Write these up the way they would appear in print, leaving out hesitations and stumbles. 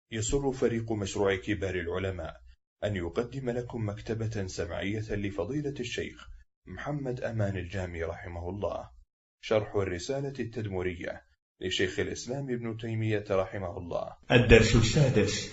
يسر فريق مشروع كبار العلماء أن يقدم لكم مكتبة سمعية لفضيلة الشيخ محمد أمان الجامي رحمه الله، شرح الرسالة التدمرية لشيخ الإسلام ابن تيمية رحمه الله. الدرس السادس.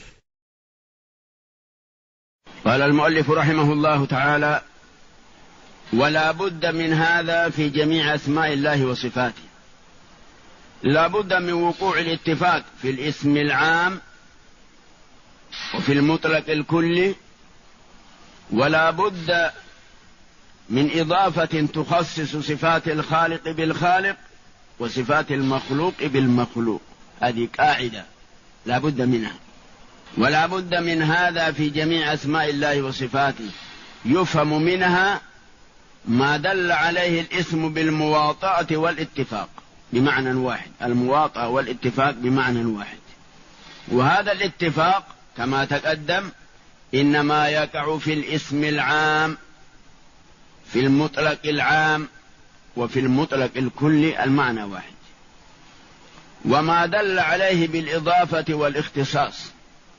قال المؤلف رحمه الله تعالى: ولا بد من هذا في جميع أسماء الله وصفاته، لا بد من وقوع الاتفاق في الاسم العام وفي المطلق الكلي، ولا بد من إضافة تخصص صفات الخالق بالخالق وصفات المخلوق بالمخلوق. هذه قاعدة لا بد منها. ولا بد من هذا في جميع أسماء الله وصفاته، يفهم منها ما دل عليه الاسم بالمواطأة والاتفاق بمعنى واحد، المواطأة والاتفاق بمعنى واحد. وهذا الاتفاق كما تقدم إنما يقع في الاسم العام، في المطلق العام وفي المطلق الكلي المعنى واحد. وما دل عليه بالإضافة والاختصاص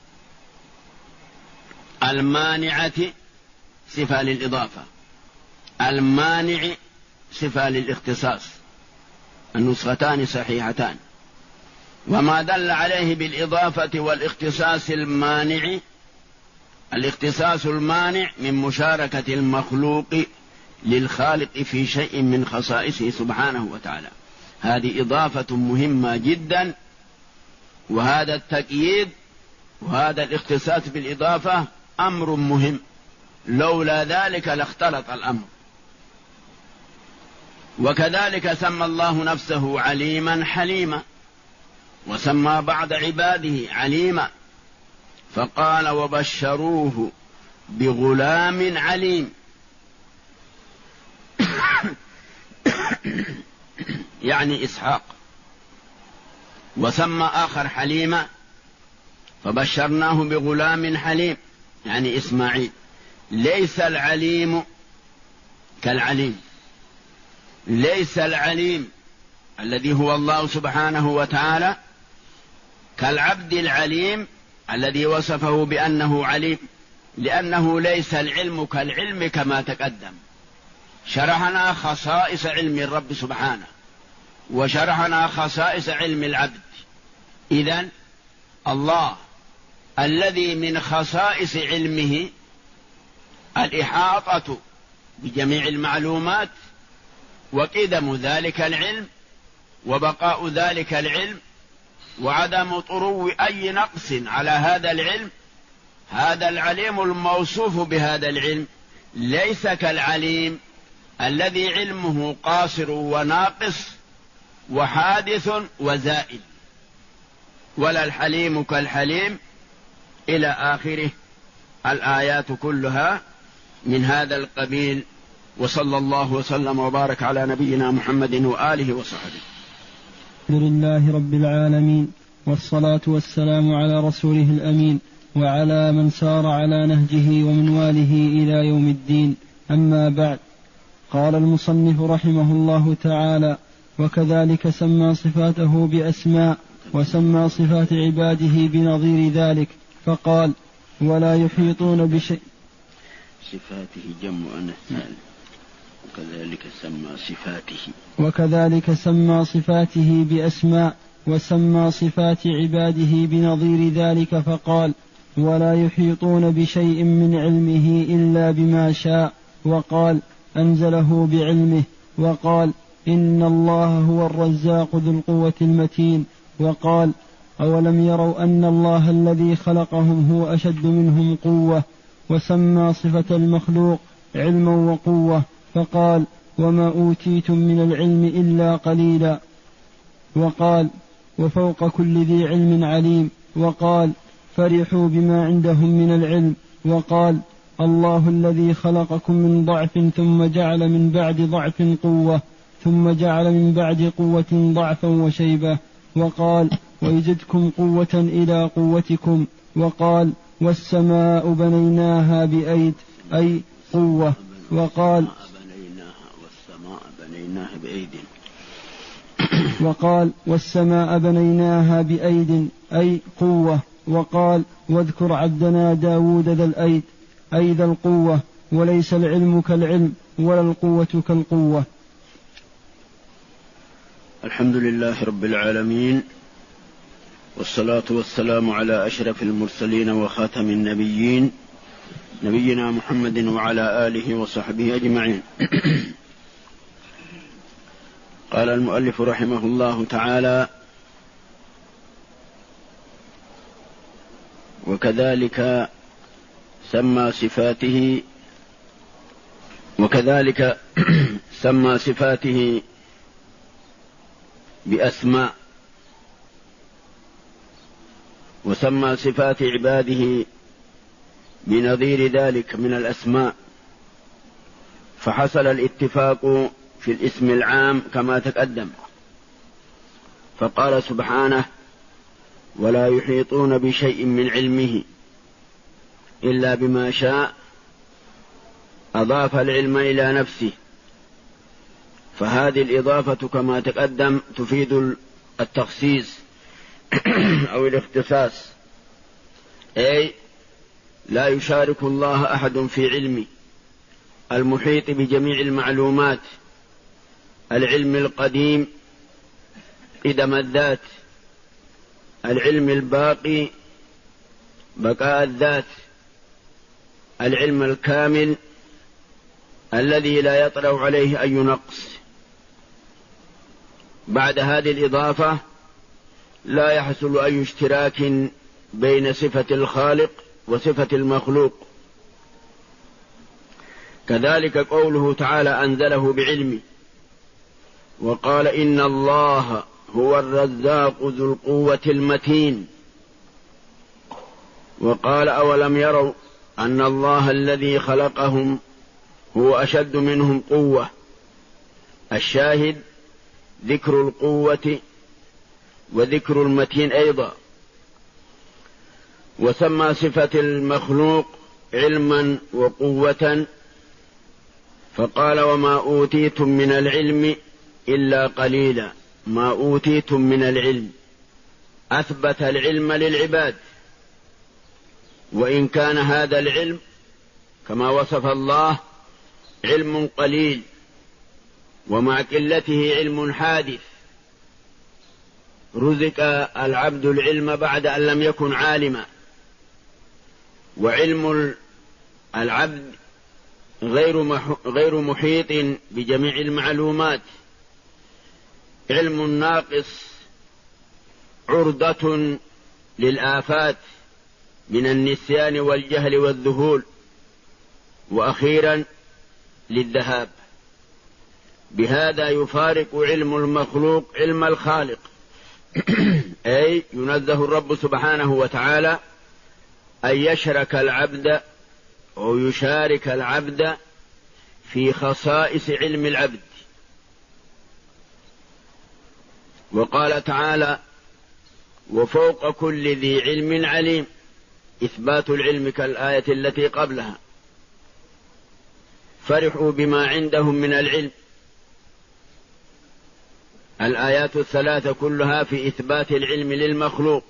المانعة صفة للإضافة، المانع صفة للاختصاص، النسختان صحيحتان. وما دل عليه بالإضافة والاختصاص المانع، الاختصاص المانع من مشاركة المخلوق للخالق في شيء من خصائصه سبحانه وتعالى. هذه إضافة مهمة جدا، وهذا التقييد وهذا الاختصاص بالإضافة أمر مهم، لولا ذلك لاختلط الأمر. وكذلك سمى الله نفسه عليما حليما، وسمى بعض عباده عليما، فقال: وبشروه بغلام عليم يعني إسحاق. وسمى آخر حليما فبشرناه بغلام حليم يعني إسماعيل. ليس العليم كالعليم، ليس العليم الذي هو الله سبحانه وتعالى كالعبد العليم الذي وصفه بأنه عليم، لأنه ليس العلم كالعلم كما تقدم. شرحنا خصائص علم الرب سبحانه، وشرحنا خصائص علم العبد. إذن الله الذي من خصائص علمه الإحاطة بجميع المعلومات، وقدم ذلك العلم، وبقاء ذلك العلم، وعدم طرو أي نقص على هذا العلم. هذا العليم الموصوف بهذا العلم ليس كالعليم الذي علمه قاصر وناقص وحادث وزائل، ولا الحليم كالحليم إلى آخره. الآيات كلها من هذا القبيل. وصلى الله وسلم وبارك على نبينا محمد وآله وصحبه. الحمد لله رب العالمين، والصلاة والسلام على رسوله الأمين وعلى من سار على نهجه ومنواله إلى يوم الدين. أما بعد، قال المصنف رحمه الله تعالى: وكذلك سمى صفاته بأسماء، وسمى صفات عباده بنظير ذلك، فقال: ولا يحيطون بشيء. صفاته جمع أنثى، وكذلك سمى صفاته بأسماء، وسمى صفات عباده بنظير ذلك، فقال: ولا يحيطون بشيء من علمه إلا بما شاء. وقال: أنزله بعلمه. وقال: إن الله هو الرزاق ذو القوة المتين. وقال: أولم يروا أن الله الذي خلقهم هو أشد منهم قوة. وسمى صفة المخلوق علما وقوة، فقال: وما أوتيتم من العلم إلا قليلا. وقال: وفوق كل ذي علم عليم. وقال: فرحوا بما عندهم من العلم. وقال: الله الذي خلقكم من ضعف ثم جعل من بعد ضعف قوة، ثم جعل من بعد قوة ضعفا وشيبة. وقال: ويزدكم قوة إلى قوتكم. وقال: والسماء بنيناها بأيد أي قوة. وقال: وقال: والسماء بنيناها بأيد أي قوة. وقال: واذكر عبدنا داود ذا الأيد، أي ذا القوة، وليس العلم كالعلم ولا القوة كالقوة. الحمد لله رب العالمين، والصلاة والسلام على أشرف المرسلين وخاتم النبيين، نبينا محمد وعلى آله وصحبه أجمعين. قال المؤلف رحمه الله تعالى: وكذلك سمى صفاته بأسماء، وسمى صفات عباده بنظير ذلك من الأسماء، فحصل الاتفاق في الاسم العام كما تقدم، فقال سبحانه: ولا يحيطون بشيء من علمه إلا بما شاء، أضاف العلم إلى نفسه، فهذه الإضافة كما تقدم تفيد التخصيص أو الاختصاص، أي لا يشارك الله أحد في علمه المحيط بجميع المعلومات، العلم القديم قدم الذات، العلم الباقي بقاء الذات، العلم الكامل الذي لا يطرأ عليه أي نقص. بعد هذه الإضافة لا يحصل أي اشتراك بين صفة الخالق وصفة المخلوق. كذلك قوله تعالى: أنزله بعلمه، وقال: إن الله هو الرزاق ذو القوة المتين، وقال: أولم يروا أن الله الذي خلقهم هو أشد منهم قوة. الشاهد ذكر القوة وذكر المتين أيضا. وسمى صفة المخلوق علما وقوة، فقال: وما أوتيتم من العلم إلا قليلا. ما أوتيتم من العلم، أثبت العلم للعباد، وإن كان هذا العلم كما وصف الله علم قليل، ومع قلته علم حادث. رزق العبد العلم بعد أن لم يكن عالما، وعلم العبد غير محيط بجميع المعلومات. علم ناقص عرضة للآفات من النسيان والجهل والذهول، وأخيرا للذهاب. بهذا يفارق علم المخلوق علم الخالق، أي ينزه الرب سبحانه وتعالى أن يشرك العبد أو يشارك العبد في خصائص علم العبد. وقال تعالى: وفوق كل ذي علم عليم، إثبات العلم كالآية التي قبلها. فرحوا بما عندهم من العلم. الآيات الثلاثة كلها في إثبات العلم للمخلوق،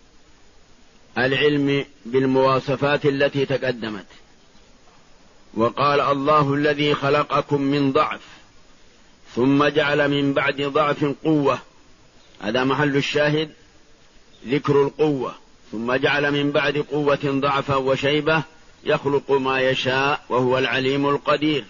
العلم بالمواصفات التي تقدمت. وقال: الله الذي خلقكم من ضعف ثم جعل من بعد ضعف قوة. هذا محل الشاهد، ذكر القوة. ثم جعل من بعد قوة ضعفا وشيبة، يخلق ما يشاء وهو العليم القدير.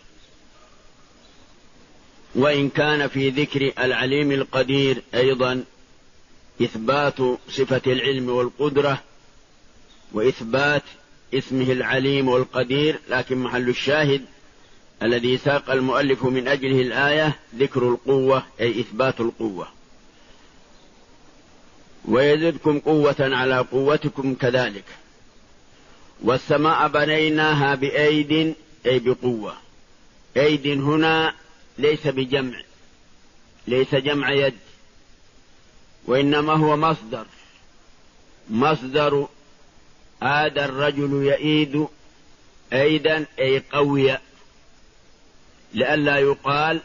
وإن كان في ذكر العليم القدير أيضا إثبات صفة العلم والقدرة وإثبات اسمه العليم والقدير، لكن محل الشاهد الذي ساق المؤلف من أجله الآية ذكر القوة، أي إثبات القوة. ويزدكم قوة على قوتكم كذلك. والسماء بنيناها بأيد، أي بقوة. أيد هنا ليس بجمع، ليس جمع يد، وإنما هو مصدر آد الرجل يئيد أيدا، أي قوية، لئلا يقال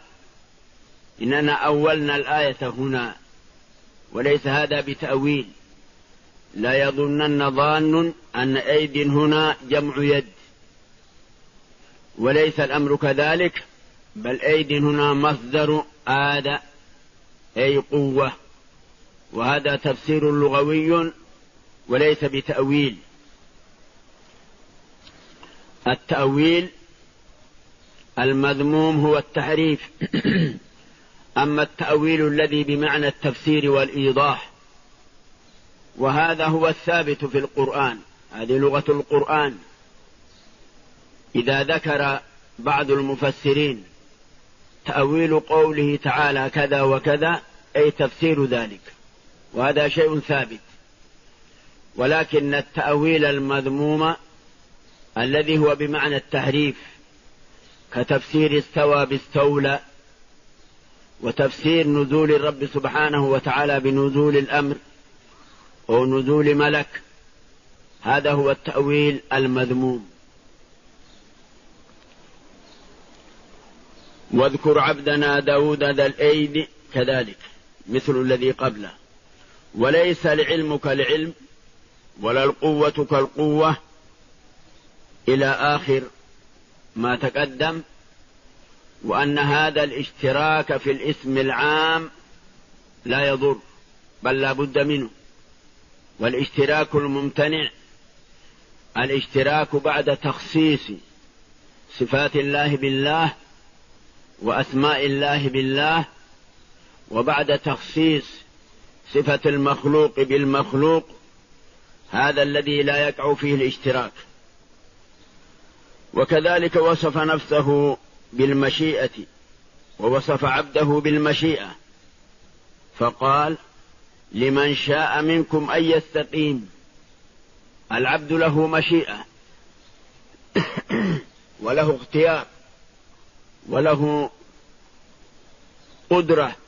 إننا أولنا الآية هنا، وليس هذا بتأويل، لا يظنن ظان أن أيد هنا جمع يد، وليس الأمر كذلك، بل أيد هنا مصدر آد أي قوة، وهذا تفسير لغوي وليس بتأويل. التأويل المذموم هو التحريف، أما التأويل الذي بمعنى التفسير والإيضاح وهذا هو الثابت في القرآن، هذه لغة القرآن. إذا ذكر بعض المفسرين تأويل قوله تعالى كذا وكذا أي تفسير ذلك، وهذا شيء ثابت. ولكن التأويل المذموم الذي هو بمعنى التحريف كتفسير استوى باستولى، وتفسير نزول الرب سبحانه وتعالى بنزول الأمر أو نزول ملك، هذا هو التأويل المذموم. واذكر عبدنا داود ذا الأيد كذلك مثل الذي قبله، وليس العلم كالعلم ولا القوة كالقوة إلى آخر ما تقدم، وأن هذا الاشتراك في الاسم العام لا يضر بل لا بد منه. والاشتراك الممتنع الاشتراك بعد تخصيص صفات الله بالله وأسماء الله بالله، وبعد تخصيص صفة المخلوق بالمخلوق، هذا الذي لا يقع فيه الاشتراك. وكذلك وصف نفسه بالمشيئة ووصف عبده بالمشيئة، فقال لمن شاء منكم أن يستقيم. العبد له مشيئة وله اختيار وله قدرة،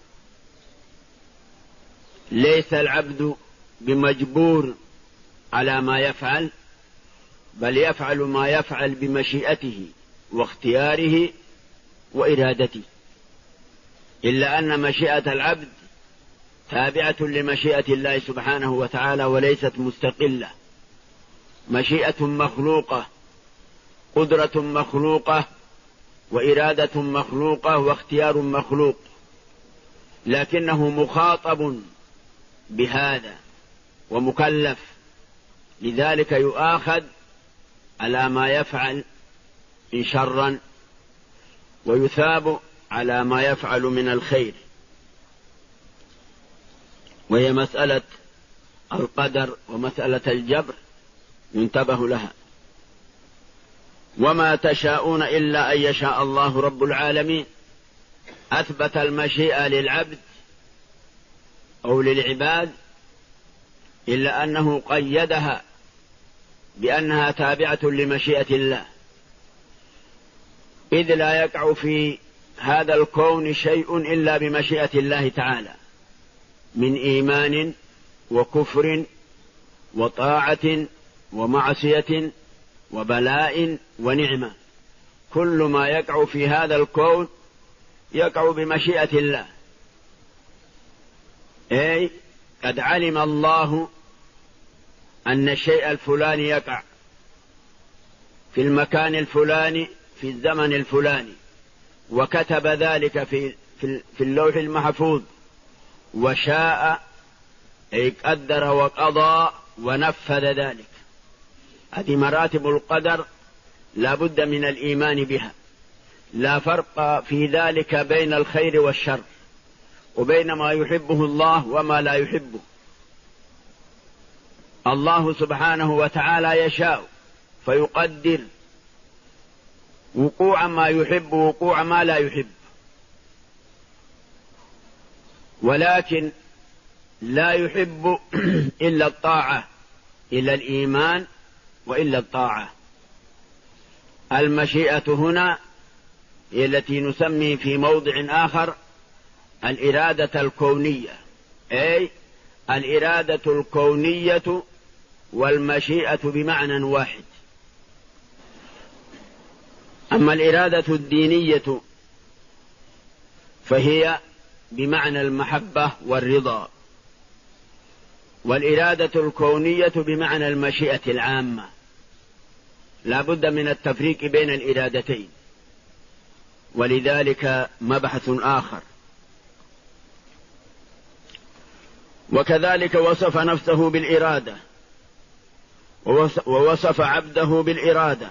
ليس العبد بمجبور على ما يفعل، بل يفعل ما يفعل بمشيئته واختياره وإرادته، إلا أن مشيئة العبد تابعة لمشيئة الله سبحانه وتعالى وليست مستقلة. مشيئة مخلوقة، قدرة مخلوقة، وإرادة مخلوقة، واختيار مخلوق، لكنه مخاطب بهذا ومكلف، لذلك يؤاخذ على ما يفعل إن شرا، ويثاب على ما يفعل من الخير. وهي مسألة القدر ومسألة الجبر ينتبه لها. وما تشاءون إلا أن يشاء الله رب العالمين. أثبت المشيئة للعبد أو للعباد، إلا أنه قيدها بأنها تابعة لمشيئة الله، إذ لا يقع في هذا الكون شيء إلا بمشيئة الله تعالى، من إيمان وكفر وطاعة ومعصية وبلاء ونعمة. كل ما يقع في هذا الكون يقع بمشيئة الله، أي قد علم الله أن الشيء الفلاني يقع في المكان الفلاني في الزمن الفلاني، وكتب ذلك في اللوح المحفوظ، وشاء أي قدر وقضى ونفذ ذلك. هذه مراتب القدر لا بد من الإيمان بها، لا فرق في ذلك بين الخير والشر، وبين ما يحبه الله وما لا يحبه. الله سبحانه وتعالى يشاء فيقدر وقوع ما يحب ووقوع ما لا يحب، ولكن لا يحب إلا الطاعة، إلا الإيمان وإلا الطاعة. المشيئة هنا هي التي نسمي في موضع آخر الإرادة الكونية، أي الإرادة الكونية والمشيئة بمعنى واحد. أما الإرادة الدينية فهي بمعنى المحبة والرضا، والإرادة الكونية بمعنى المشيئة العامة، لا بد من التفريق بين الإرادتين، ولذلك مبحث آخر. وكذلك وصف نفسه بالإرادة، ووصف عبده بالإرادة،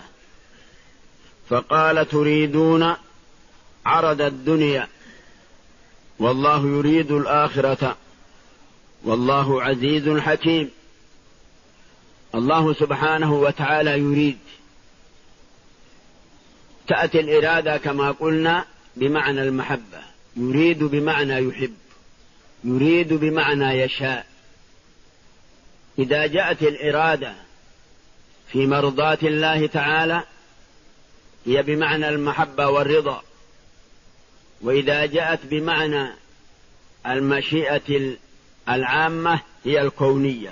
فقال تريدون عرض الدنيا والله يريد الآخرة والله عزيز حكيم. الله سبحانه وتعالى يريد، تأتي الإرادة كما قلنا بمعنى المحبة، يريد بمعنى يحب، يريد بمعنى يشاء. إذا جاءت الإرادة في مرضاة الله تعالى هي بمعنى المحبة والرضا، وإذا جاءت بمعنى المشيئة العامة هي الكونية.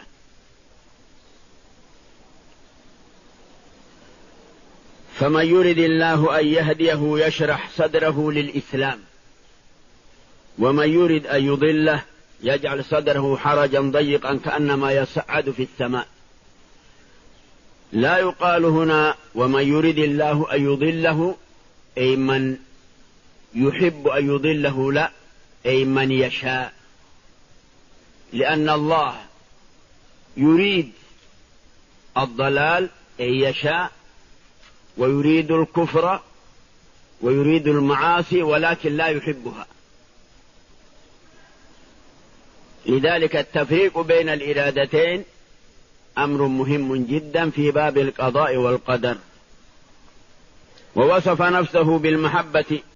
فمن يرد الله أن يهديه يشرح صدره للإسلام، ومن يرد أن يضله يجعل صدره حرجا ضيقا كأنما يصعد في السماء. لا يقال هنا ومن يرد الله أن يضله أي من يحب أن يضله، لا، أي من يشاء، لأن الله يريد الضلال أي يشاء، ويريد الكفر ويريد المعاصي ولكن لا يحبها. لذلك التفريق بين الإرادتين أمر مهم جدا في باب القضاء والقدر. ووصف نفسه بالمحبة